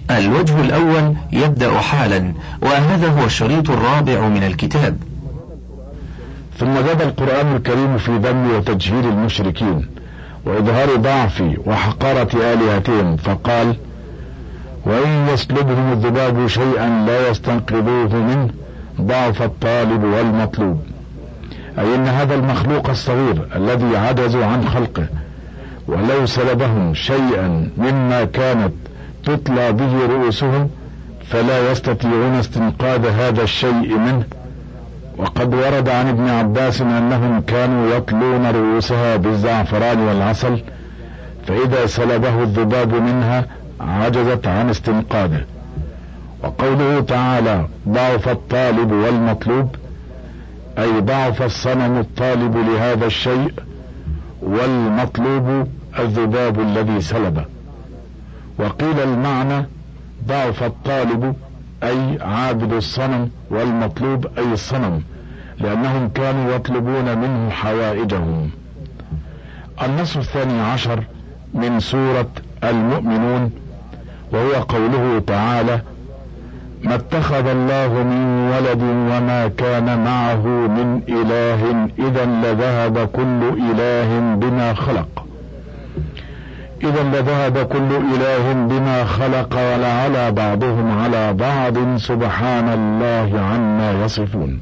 الوجه الأول يبدأ حالا، وهذا هو الشريط الرابع من الكتاب. ثم جاء القرآن الكريم في ذم وتجهيل المشركين وإظهار ضعف وحقارة آلهتهم، فقال: وإن يسلبهم الذباب شيئا لا يستنقذوه منه ضعف الطالب والمطلوب، أي إن هذا المخلوق الصغير الذي عجزوا عن خلقه ولو سلبهم شيئا مما كانت تطلى به رؤوسهم فلا يستطيعون استنقاذ هذا الشيء منه. وقد ورد عن ابن عباس أنهم كانوا يطلون رؤوسها بالزعفران والعسل، فإذا سلبه الذباب منها عجزت عن استنقاذه. وقوله تعالى: ضعف الطالب والمطلوب، أي ضعف الصنم الطالب لهذا الشيء، والمطلوب الذباب الذي سلبه. وقيل المعنى ضعف الطالب أي عابد الصنم، والمطلوب أي الصنم، لأنهم كانوا يطلبون منه حوائجهم. النص 12 من سورة المؤمنون، وهو قوله تعالى: ما اتخذ الله من ولد وما كان معه من إله إذا لذهب كل إله بما خلق، إذا لذهب كل إله بما خلق ولعلى بعضهم على بعض سبحان الله عما يصفون.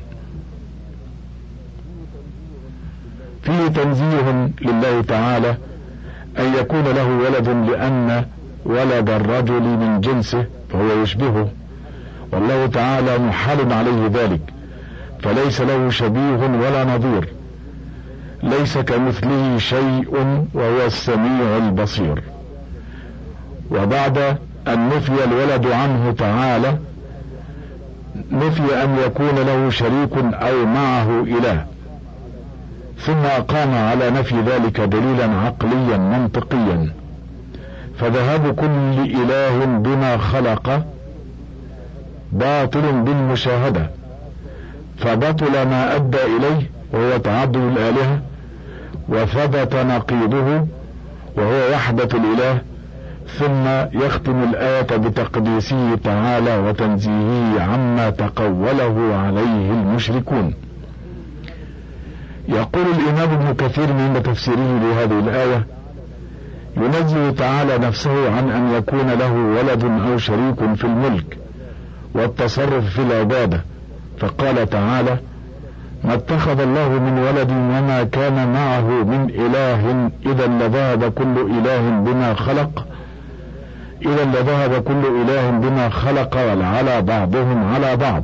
فيه تنزيه لله تعالى أن يكون له ولد، لأن ولد الرجل من جنسه فهو يشبهه، والله تعالى محال عليه ذلك، فليس له شبيه ولا نظير، ليس كمثله شيء وهو السميع البصير. وبعد أن نفي الولد عنه تعالى نفي أن يكون له شريك أو معه إله، ثم أقام على نفي ذلك دليلا عقليا منطقيا، فذهاب كل إله بما خلق باطل بالمشاهدة، فبطل ما أدى إليه وهو تعدد الآلهة، وثبت نقيضه وهو وحدة الإله. ثم يختم الآية بتقديسه تعالى وتنزيهه عما تقوله عليه المشركون. يقول الإمام ابن كثير من تفسيره لهذه الآية: ينزه تعالى نفسه عن أن يكون له ولد أو شريك في الملك والتصرف في العبادة، فقال تعالى: ما اتخذ الله من ولد وما كان معه من إله إذا لذهب كل إله بما خلق، إذا لذهب كل إله بما خلق ولعلى بعضهم على بعض،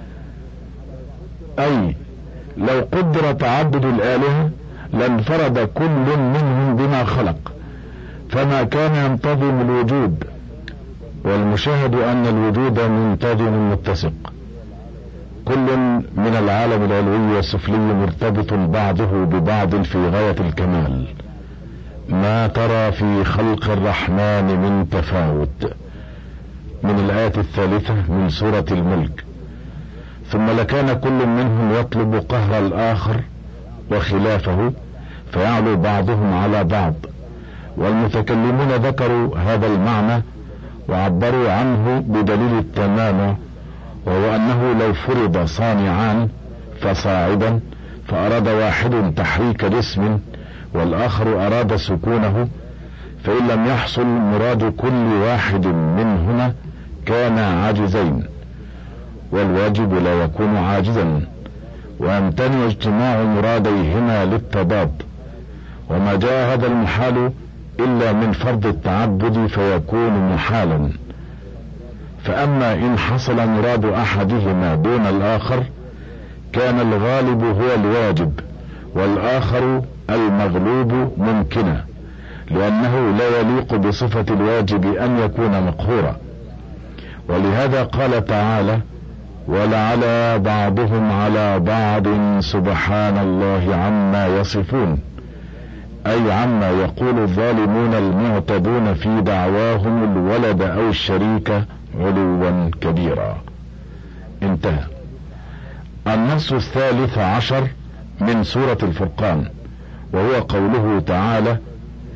أي لو قدر تعدد الآلهة لانفرد كل منهم بما خلق، فما كان ينتظم الوجود، والمشاهد أن الوجود منتظم متسق، كل من العالم العلوي والسفلي مرتبط بعضه ببعض في غاية الكمال، ما ترى في خلق الرحمن من تفاوت، من الآية 3 من سورة الملك. ثم لكان كل منهم يطلب قهر الآخر وخلافه فيعلو بعضهم على بعض، والمتكلمون ذكروا هذا المعنى وعبروا عنه بدليل التمام، وهو أنه لو فرض صانعان فصاعدا فأراد واحد تحريك جسم والآخر أراد سكونه، فإن لم يحصل مراد كل واحد منهما كان عاجزين، والواجب لا يكون عاجزا، ويمتنع اجتماع مراديهما للتضاد، وما جاء هذا المحال إلا من فرض التعبد فيكون محالا. فأما إن حصل مراد أحدهما دون الآخر كان الغالب هو الواجب والآخر المغلوب ممكنا، لأنه لا يليق بصفة الواجب أن يكون مقهورا. ولهذا قال تعالى: ولعلى بعضهم على بعض سبحان الله عما يصفون، أي عما يقول الظالمون المعتدون في دعواهم الولد أو الشريك علوا كبيرا. انتهى. النص 13 من سورة الفرقان، وهو قوله تعالى: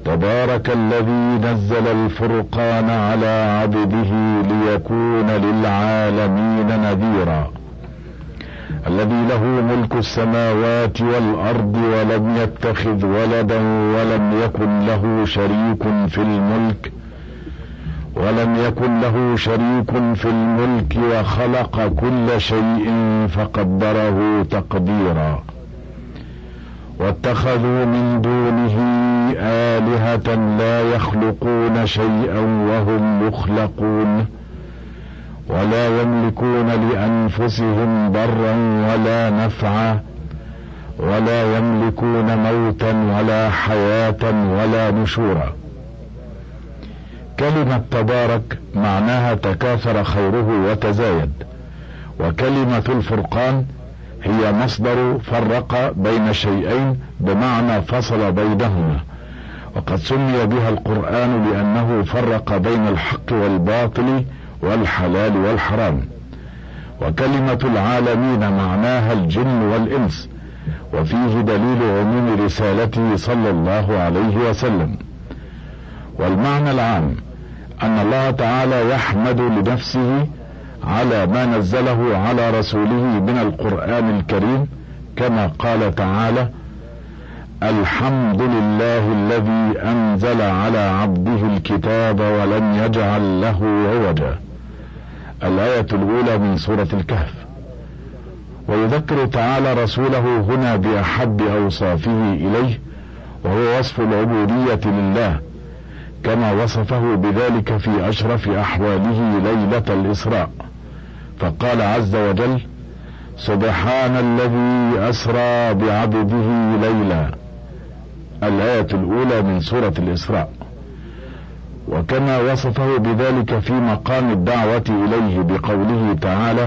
تبارك الذي نزل الفرقان على عبده ليكون للعالمين نذيرا، الذي له ملك السماوات والأرض ولم يتخذ ولدا ولم يكن له شريك في الملك وخلق كل شيء فقدره تقديرا. واتخذوا من دونه آلهة لا يخلقون شيئا وهم يخلقون ولا يملكون لأنفسهم ضرا ولا نفعا ولا يملكون موتا ولا حياة ولا نشورا. كلمة تبارك معناها تكاثر خيره وتزايد، وكلمة الفرقان هي مصدر فرق بين شيئين بمعنى فصل بينهما، وقد سمي بها القرآن لأنه فرق بين الحق والباطل والحلال والحرام. وكلمة العالمين معناها الجن والإنس، وفيه دليل عموم رسالته صلى الله عليه وسلم. والمعنى العام أن الله تعالى يحمد لنفسه على ما نزله على رسوله من القرآن الكريم، كما قال تعالى: الحمد لله الذي أنزل على عبده الكتاب ولم يجعل له عوجا. الآية الأولى من سورة الكهف. ويذكر تعالى رسوله هنا بأحب أوصافه إليه، وهو وصف العبودية لله، كما وصفه بذلك في أشرف أحواله ليلة الإسراء، فقال عز وجل: سبحان الذي أسرى بعبده ليلا. الآية الأولى من سورة الإسراء. وكما وصفه بذلك في مقام الدعوة إليه بقوله تعالى: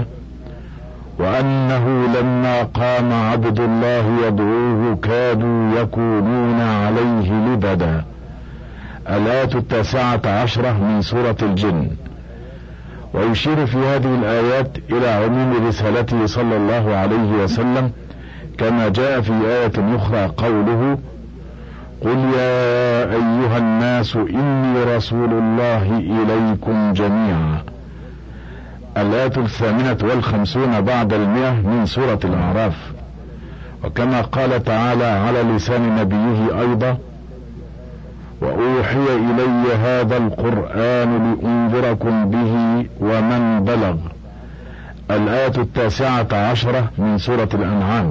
وأنه لما قام عبد الله يدعوه كادوا يكونون عليه لبدا. الآية 19 من سورة الجن. ويشير في هذه الآيات إلى عموم رسالته صلى الله عليه وسلم، كما جاء في آية أخرى قوله: قل يا أيها الناس إني رسول الله إليكم جميعا. الآية 58 بعد 100 من سورة الأعراف. وكما قال تعالى على لسان نبيه أيضا: وأوحي إلي هذا القرآن لأنذركم به ومن بلغ. الآية 19 من سورة الأنعام.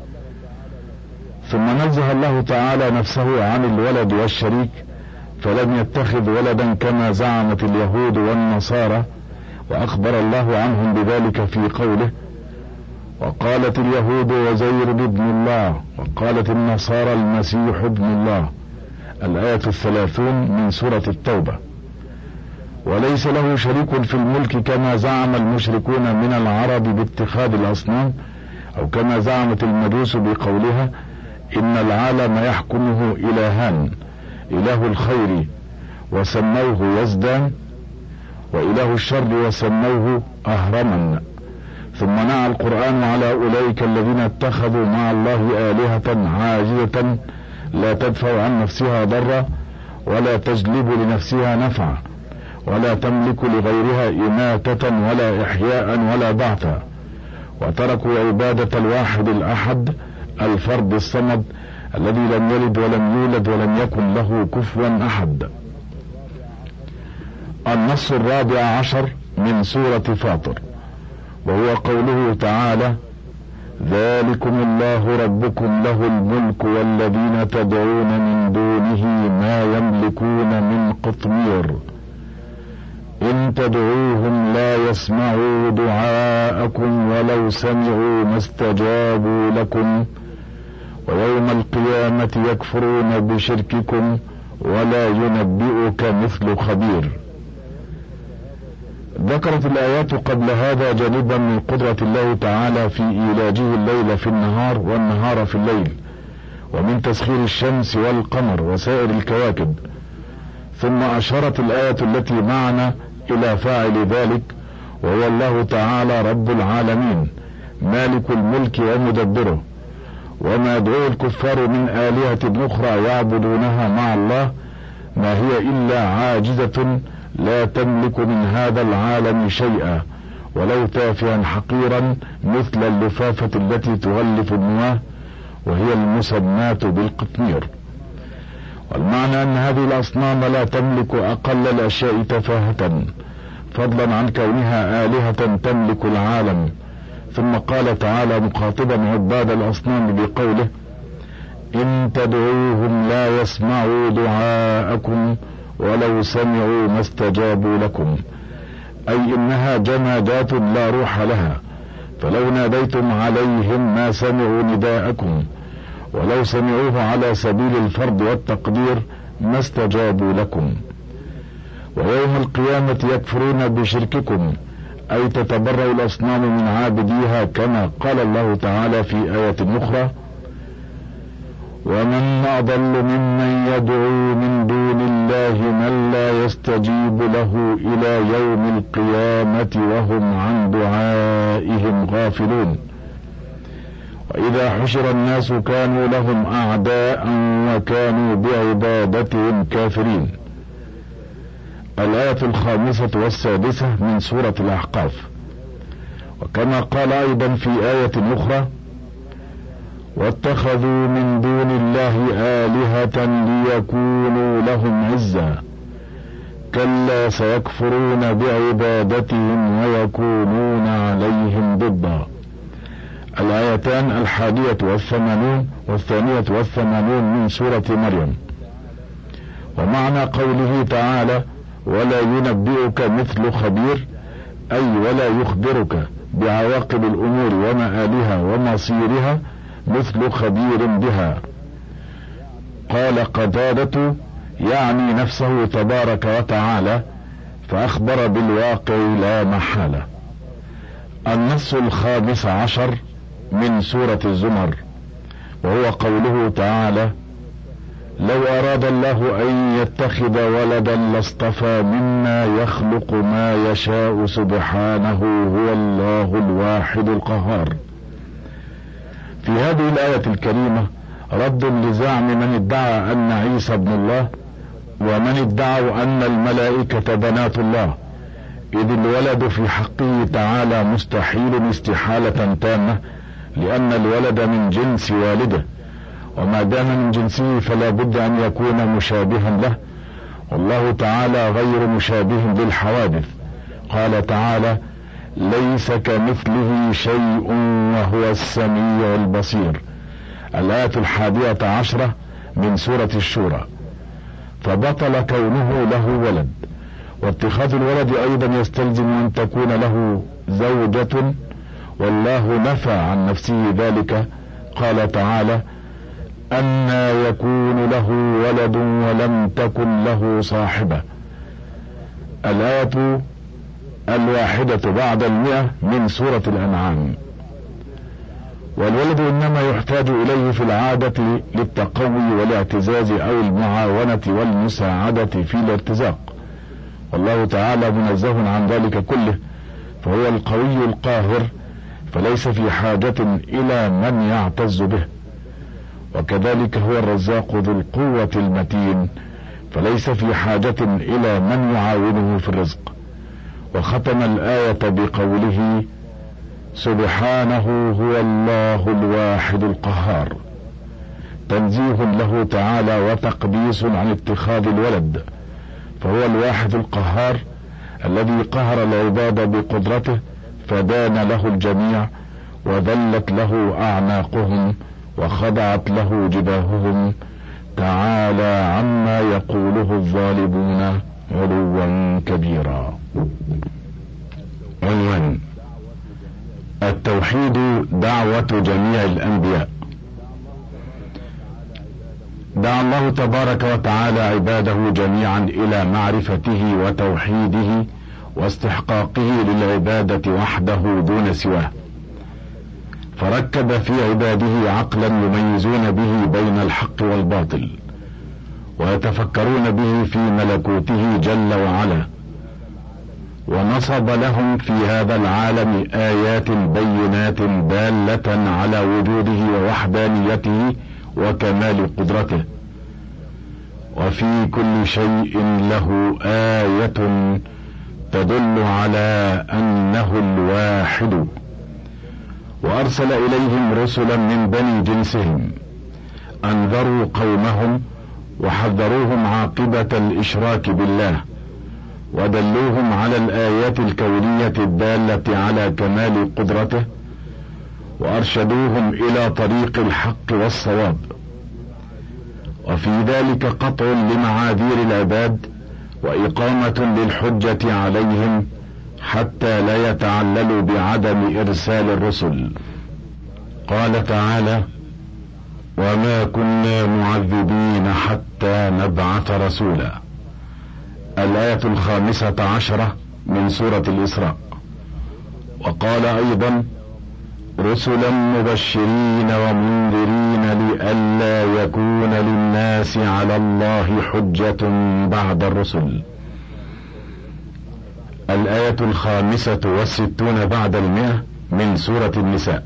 ثم نزه الله تعالى نفسه عن الولد والشريك، فلم يتخذ ولدا كما زعمت اليهود والنصارى، وأخبر الله عنهم بذلك في قوله: وقالت اليهود عزير ابن الله وقالت النصارى المسيح ابن الله. الآية 30 من سورة التوبة. وليس له شريك في الملك كما زعم المشركون من العرب باتخاذ الأصنام، أو كما زعمت المجوس بقولها: إن العالم يحكمه إلهان، إله الخير وسموه يزدان، وإله الشر وسموه أهرما. ثم نعى القرآن على أولئك الذين اتخذوا مع الله آلهة عاجزة لا تدفع عن نفسها ضرا ولا تجلب لنفسها نفعا ولا تملك لغيرها إماتة ولا إحياء ولا بعثا، وتركوا عبادة الواحد الأحد الفرد الصمد الذي لم يلد ولم يولد ولم يكن له كفوا أحد. النص 14 من سورة فاطر، وهو قوله تعالى: ذلكم الله ربكم له الملك والذين تدعون من دونه ما يملكون من قطمير إن تدعوهم لا يسمعوا دعاءكم ولو سمعوا ما استجابوا لكم ويوم القيامة يكفرون بشرككم ولا ينبئك مثل خبير. ذكرت الآيات قبل هذا جانبا من قدرة الله تعالى في إيلاجه الليل في النهار والنهار في الليل، ومن تسخير الشمس والقمر وسائر الكواكب. ثم أشارت الآية التي معنا إلى فاعل ذلك، وهو الله تعالى رب العالمين مالك الملك ومدبره. وما يدعوه الكفار من آلهة أخرى يعبدونها مع الله ما هي إلا عاجزة لا تملك من هذا العالم شيئا، ولو تافها حقيرا مثل اللفافة التي تغلف المياه وهي المسماة بالقطمير. والمعنى أن هذه الأصنام لا تملك أقل الأشياء تفاهة، فضلا عن كونها آلهة تملك العالم. ثم قال تعالى مخاطبا عباد الأصنام بقوله: إن تدعوهم لا يسمعوا دعاءكم ولو سمعوا ما استجابوا لكم، أي إنها جمادات لا روح لها، فلو ناديتم عليهم ما سمعوا نداءكم، ولو سمعوه على سبيل الفرض والتقدير ما استجابوا لكم. ويوم القيامة يكفرون بشرككم، أي تتبرأ الأصنام من عابديها، كما قال الله تعالى في آية أخرى: ومن أضل ممن يدعو من دون الله من لا يستجيب له إلى يوم القيامة وهم عن دعائهم غافلون. وإذا حشر الناس كانوا لهم أعداء وكانوا بعبادتهم كافرين. الآية 5 و6 من سورة الأحقاف. وكما قال أيضا في آية أخرى: واتخذوا من دون الله آلهة ليكونوا لهم عزا، كلا سيكفرون بعبادتهم ويكونون عليهم ضدا. الآيتان 81 و82 من سورة مريم. ومعنى قوله تعالى: ولا ينبئك مثل خبير، أي ولا يخبرك بعواقب الأمور ومآلها ومصيرها مثل خبير بها. قال قتادة: يعني نفسه تبارك وتعالى، فأخبر بالواقع لا محالة. النص 15 من سورة الزمر، وهو قوله تعالى: لو أراد الله أن يتخذ ولدا لاصطفى مما يخلق ما يشاء سبحانه هو الله الواحد القهار. في هذه الآية الكريمة رد لزعم من ادعى أن عيسى ابن الله، ومن ادعوا أن الملائكة بنات الله، إذ الولد في حقه تعالى مستحيل استحالة تامة، لأن الولد من جنس والده، وما دام من جنسه فلا بد أن يكون مشابها له، والله تعالى غير مشابه بالحوادث. قال تعالى: ليس كمثله شيء وهو السميع البصير. الآية 11 من سورة الشورى. فبطل كونه له ولد. واتخاذ الولد أيضا يستلزم أن تكون له زوجة، والله نفى عن نفسه ذلك. قال تعالى: أنى يكون له ولد ولم تكن له صاحبة. الآية 101 من سورة الأنعام. والولد إنما يحتاج إليه في العادة للتقوي والاعتزاز أو المعاونة والمساعدة في الارتزاق، والله تعالى منزه عن ذلك كله، فهو القوي القاهر، فليس في حاجة إلى من يعتز به. وكذلك هو الرزاق ذو القوة المتين، فليس في حاجة إلى من يعاونه في الرزق. وختم الآية بقوله: سبحانه هو الله الواحد القهار، تنزيه له تعالى وتقديس عن اتخاذ الولد، فهو الواحد القهار الذي قهر العباد بقدرته، فدان له الجميع، وذلت له أعناقهم، وخضعت له جباههم، تعالى عما يقوله الظالمون علوا كبيرا. عنوان: التوحيد دعوة جميع الأنبياء. دعا الله تبارك وتعالى عباده جميعا إلى معرفته وتوحيده واستحقاقه للعبادة وحده دون سواه، فركب في عباده عقلا يميزون به بين الحق والباطل، ويتفكرون به في ملكوته جل وعلا، ونصب لهم في هذا العالم آيات بينات دالة على وجوده ووحدانيته وكمال قدرته. وفي كل شيء له آية تدل على أنه الواحد. وأرسل إليهم رسلا من بني جنسهم أنذروا قومهم وحذروهم عاقبة الإشراك بالله، ودلوهم على الآيات الكونية الدالة على كمال قدرته، وأرشدوهم إلى طريق الحق والصواب. وفي ذلك قطع لمعاذير العباد وإقامة للحجة عليهم حتى لا يتعللوا بعدم إرسال الرسل. قال تعالى: وما كنا معذبين حتى نبعث رسولا. الآية 15 من سورة الإسراء. وقال أيضا: رسلا مبشرين ومنذرين لئلا يكون للناس على الله حجة بعد الرسل. الآية 65 بعد 100 من سورة النساء.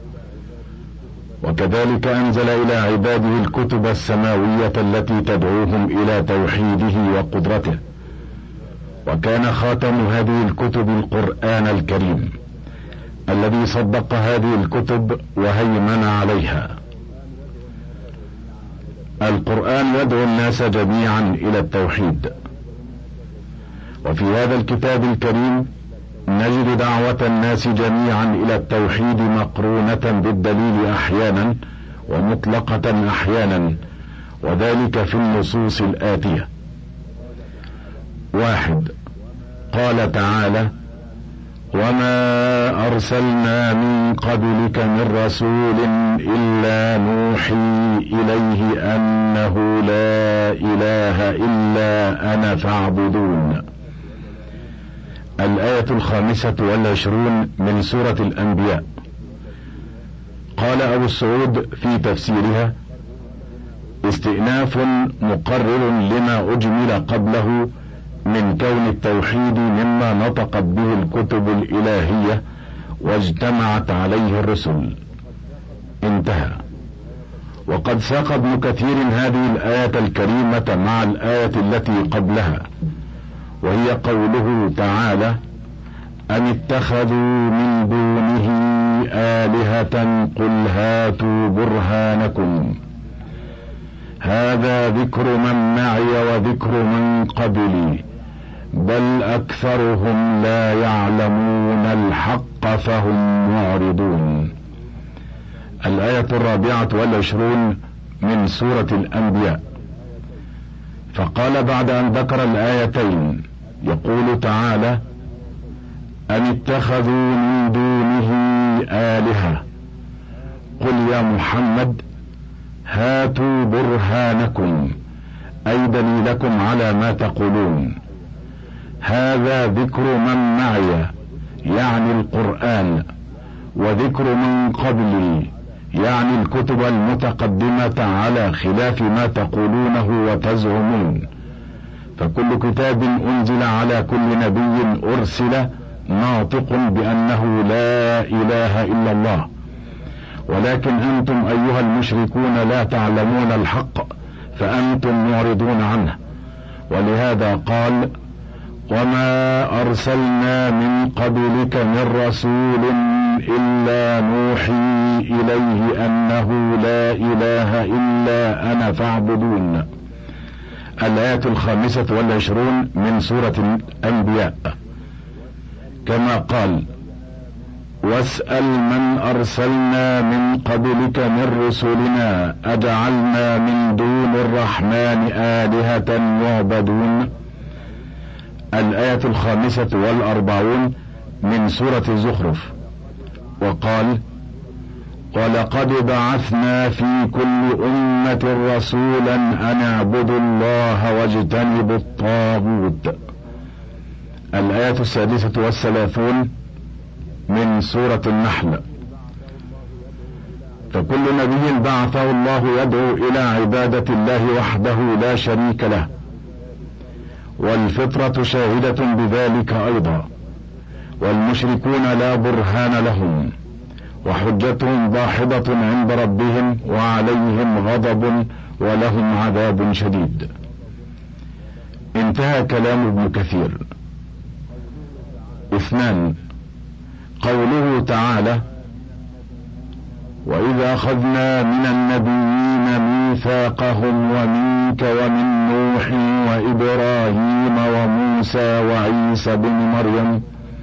وكذلك أنزل إلى عباده الكتب السماوية التي تدعوهم إلى توحيده وقدرته، وكان خاتم هذه الكتب القرآن الكريم الذي صدق هذه الكتب وهيمن عليها. القرآن يدعو الناس جميعا إلى التوحيد، وفي هذا الكتاب الكريم نجد دعوة الناس جميعا إلى التوحيد مقرونة بالدليل أحيانا ومطلقة أحيانا، وذلك في النصوص الآتية: 1. قال تعالى: وما أرسلنا من قبلك من رسول إلا نوحي إليه أنه لا إله إلا أنا فاعبدون. الآية 25 من سورة الأنبياء. قال أبو السعود في تفسيرها: استئناف مقرر لما أجمل قبله من كون التوحيد مما نطقت به الكتب الإلهية واجتمعت عليه الرسل. انتهى. وقد ساق ابن كثير هذه الآية الكريمة مع الآية التي قبلها، وهي قوله تعالى: أم اتخذوا من دونه آلهة قل هاتوا برهانكم هذا ذكر من معي وذكر من قبلي بل أكثرهم لا يعلمون الحق فهم معرضون. الآية 24 من سورة الأنبياء. فقال بعد أن ذكر الآيتين يقول تعالى: أم اتخذوا من دونه آلهة قل يا محمد هاتوا برهانكم أي دليلكم على ما تقولون. هذا ذكر من معي يعني القرآن، وذكر من قبلي يعني الكتب المتقدمة على خلاف ما تقولونه وتزعمون. فكل كتاب أنزل على كل نبي أرسل ناطق بأنه لا إله إلا الله، ولكن أنتم أيها المشركون لا تعلمون الحق فأنتم معرضون عنه. ولهذا قال: وما أرسلنا من قبلك من رسول إلا نوحي إليه أنه لا إله إلا أنا فاعبدون. الآية 25 من سورة الأنبياء. كما قال: واسأل من أرسلنا من قبلك من رسلنا أجعلنا من دون الرحمن آلهة يعبدون. الآية 45 من سورة الزخرف. وقال: ولقد بعثنا في كل أمة رسولا أن اعبدوا الله واجتنبوا الطاغوت. الآية 36 من سورة النحل. فكل نبي بعثه الله يدعو إلى عبادة الله وحده لا شريك له، والفطرة شاهدة بذلك أيضا، والمشركون لا برهان لهم، وحجتهم داحضة عند ربهم وعليهم غضب ولهم عذاب شديد. انتهى كلام ابن كثير. 2. قوله تعالى: وإذا أخذنا من النبيين ميثاقهم ومنك ومن نوح وإبراهيم وموسى وعيسى بن مريم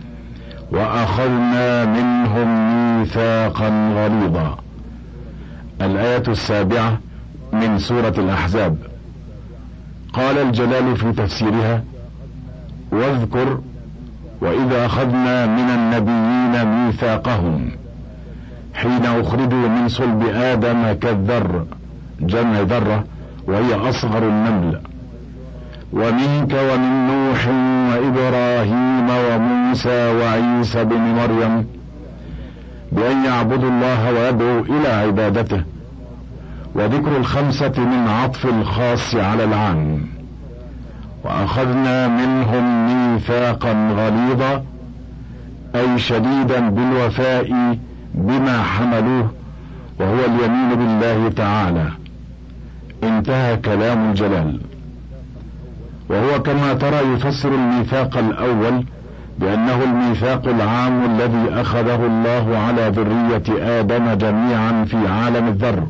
وأخذنا منهم ميثاقا غليظا. الآية 7 من سورة الأحزاب. قال الجلال في تفسيرها: واذكر وإذا أخذنا من النبيين ميثاقهم حين أخرجوا من صلب آدم كالذر، جمع ذرة وهي أصغر النمل، ومنك ومن نوح وإبراهيم وموسى وعيسى بن مريم، بأن يعبدوا الله ويدعوا إلى عبادته. وذكر الخمسة من عطف الخاص على العام. وأخذنا منهم ميثاقا غليظا، أي شديدا بالوفاء بما حملوه، وهو اليمين بالله تعالى. انتهى كلام الجلال. وهو كما ترى يفسر الميثاق الأول بأنه الميثاق العام الذي أخذه الله على ذرية آدم جميعا في عالم الذر،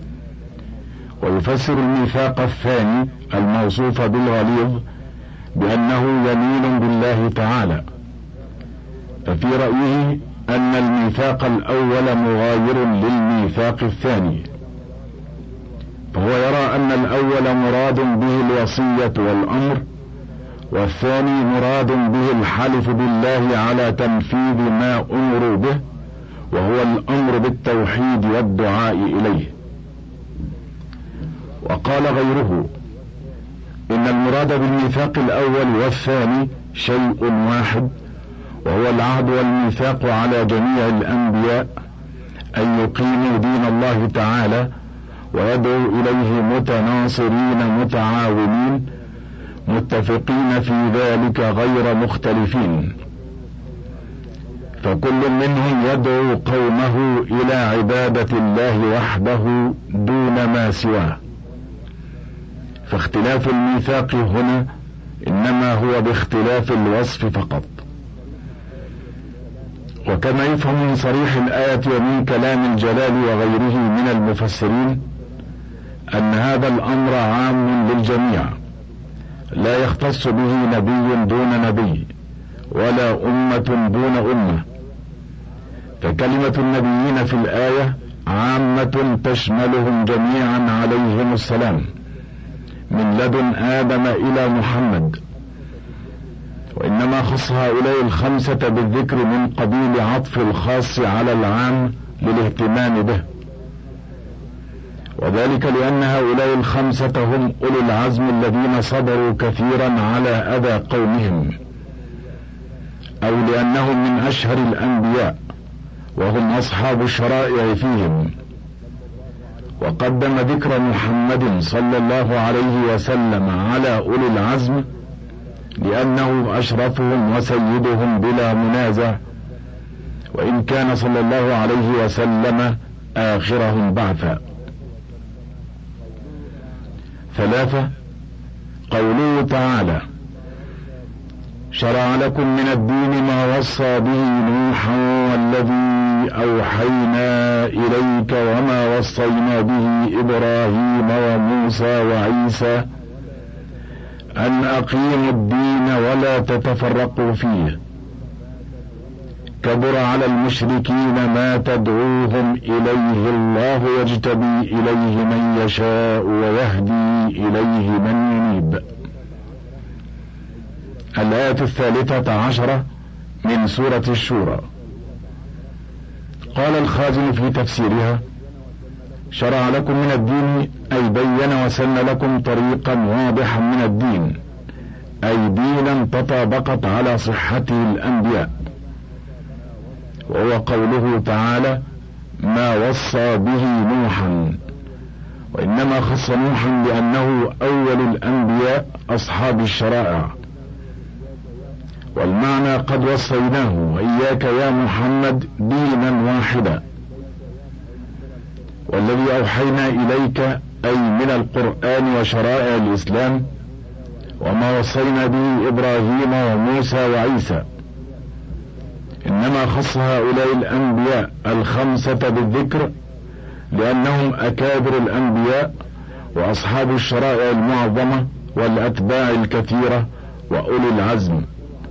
ويفسر الميثاق الثاني الموصوف بالغليظ بأنه يمين بالله تعالى. ففي رأيه أن الميثاق الأول مغاير للميثاق الثاني، فهو يرى أن الأول مراد به الوصية والأمر، والثاني مراد به الحلف بالله على تنفيذ ما أمروا به، وهو الأمر بالتوحيد والدعاء إليه. وقال غيره إن المراد بالميثاق الأول والثاني شيء واحد، وهو العهد والميثاق على جميع الأنبياء أن يقيموا دين الله تعالى ويدعوا إليه متناصرين متعاونين متفقين في ذلك غير مختلفين، فكل منهم يدعو قومه إلى عبادة الله وحده دون ما سواه. فاختلاف الميثاق هنا إنما هو باختلاف الوصف فقط. وكما يفهم من صريح الآية ومن كلام الجلال وغيره من المفسرين أن هذا الأمر عام للجميع، لا يختص به نبي دون نبي ولا أمة دون أمة. فكلمة النبيين في الآية عامة تشملهم جميعا عليهم السلام من لدن آدم إلى محمد، وإنما خص هؤلاء الخمسة بالذكر من قبيل عطف الخاص على العام للاهتمام به، وذلك لأن هؤلاء الخمسة هم أولي العزم الذين صبروا كثيرا على أذى قومهم، أو لأنهم من أشهر الأنبياء وهم أصحاب الشرائع فيهم. وقدم ذكر محمد صلى الله عليه وسلم على أولي العزم لأنه أشرفهم وسيدهم بلا منازع، وإن كان صلى الله عليه وسلم آخرهم بعثا. 3. قوله تعالى: شرع لكم من الدين ما وصى به نوحا والذي أوحينا إليك وما وصينا به إبراهيم وموسى وعيسى أن أقيموا الدين ولا تتفرقوا فيه، كبر على المشركين ما تدعوهم إليه، الله يجتبي إليه من يشاء ويهدي إليه من ينيب. الآية 13 من سورة الشورى. قال الخازن في تفسيرها: شرع لكم من الدين أي بين وسن لكم طريقا واضحا من الدين، أي دينا تطابقت على صحته الأنبياء، وهو قوله تعالى: ما وصى به نوحا، وإنما خص نوحا لأنه أول الأنبياء أصحاب الشرائع. والمعنى قد وصيناه وإياك يا محمد دينا واحدا. والذي أوحينا إليك أي من القرآن وشرائع الإسلام وما وصينا به إبراهيم وموسى وعيسى. إنما خص هؤلاء الأنبياء 5 بالذكر لأنهم أكابر الأنبياء وأصحاب الشرائع المعظمة والأتباع الكثيرة وأولي العزم.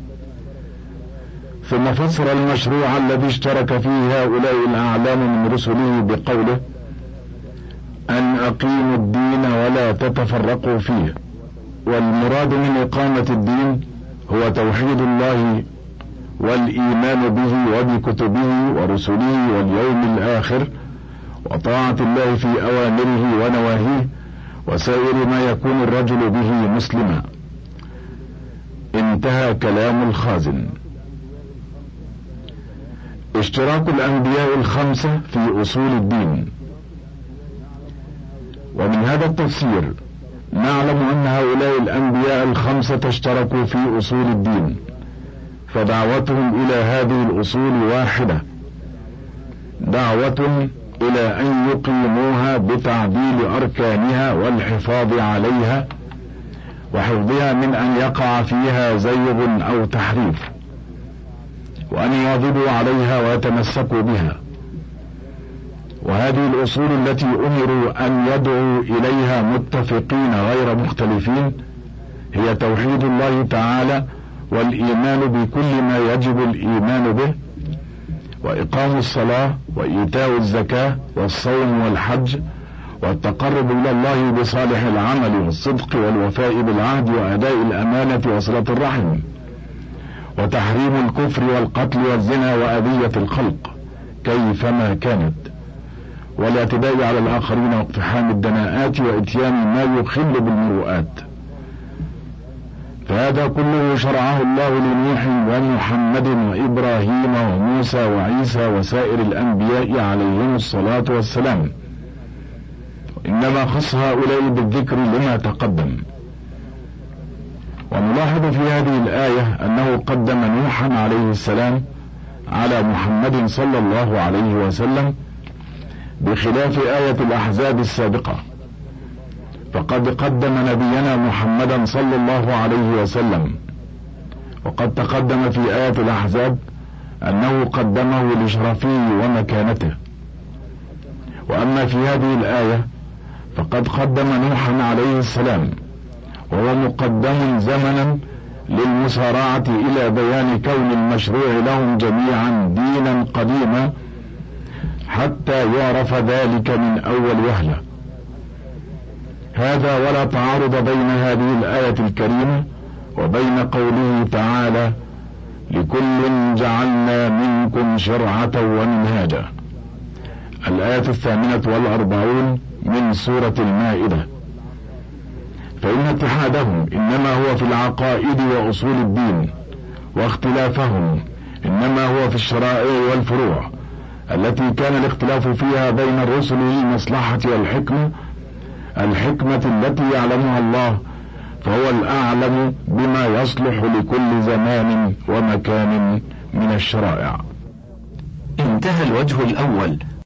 ثم فسر المشروع الذي اشترك فيه هؤلاء الأعلام من رسله بقوله: أن أقيموا الدين ولا تتفرقوا فيه. والمراد من إقامة الدين هو توحيد الله والإيمان به وبكتبه ورسله واليوم الآخر، وطاعة الله في أوامره ونواهيه، وسائر ما يكون الرجل به مسلما. انتهى كلام الخازن. اشتراك الأنبياء 5 في أصول الدين. ومن هذا التفسير نعلم أن هؤلاء الأنبياء 5 اشتركوا في أصول الدين، فدعوتهم إلى هذه الأصول واحدة، دعوة إلى أن يقيموها بتعديل أركانها والحفاظ عليها وحفظها من أن يقع فيها زيغ أو تحريف، وأن يواظبوا عليها ويتمسكوا بها. وهذه الأصول التي أمروا أن يدعوا إليها متفقين غير مختلفين هي توحيد الله تعالى والإيمان بكل ما يجب الإيمان به، وإقام الصلاة وإيتاء الزكاة والصوم والحج، والتقرب إلى الله بصالح العمل والصدق والوفاء بالعهد وأداء الأمانة وصلة الرحم، وتحريم الكفر والقتل والزنا وأذية الخلق كيفما كانت، والاعتداء على الآخرين واقتحام الدناءات وإتيان ما يخل بالمروءات. فهذا كله شرعه الله لنوح ومحمد وإبراهيم وموسى وعيسى وسائر الأنبياء عليهم الصلاة والسلام، إنما خص هؤلاء بالذكر لما تقدم. ونلاحظ في هذه الآية أنه قدم نوحا عليه السلام على محمد صلى الله عليه وسلم، بخلاف آية الأحزاب السابقة، فقد قدم نبينا محمدا صلى الله عليه وسلم، وقد تقدم في آية الأحزاب أنه قدمه لشرفه ومكانته. وأما في هذه الآية فقد قدم نوحا عليه السلام، وهو مقدم زمنا للمسارعة إلى بيان كون المشروع لهم جميعا دينا قديما حتى يعرف ذلك من أول وهلة. هذا ولا تعارض بين هذه الآية الكريمة وبين قوله تعالى: لكل جعلنا منكم شرعة ومنهاجا، الآية 48 من سورة المائدة. فإن اتحادهم إنما هو في العقائد وأصول الدين، واختلافهم إنما هو في الشرائع والفروع التي كان الاختلاف فيها بين الرسل للمصلحة والحكمة، الحكمة التي يعلمها الله، فهو الأعلم بما يصلح لكل زمان ومكان من الشرائع. انتهى الوجه الأول.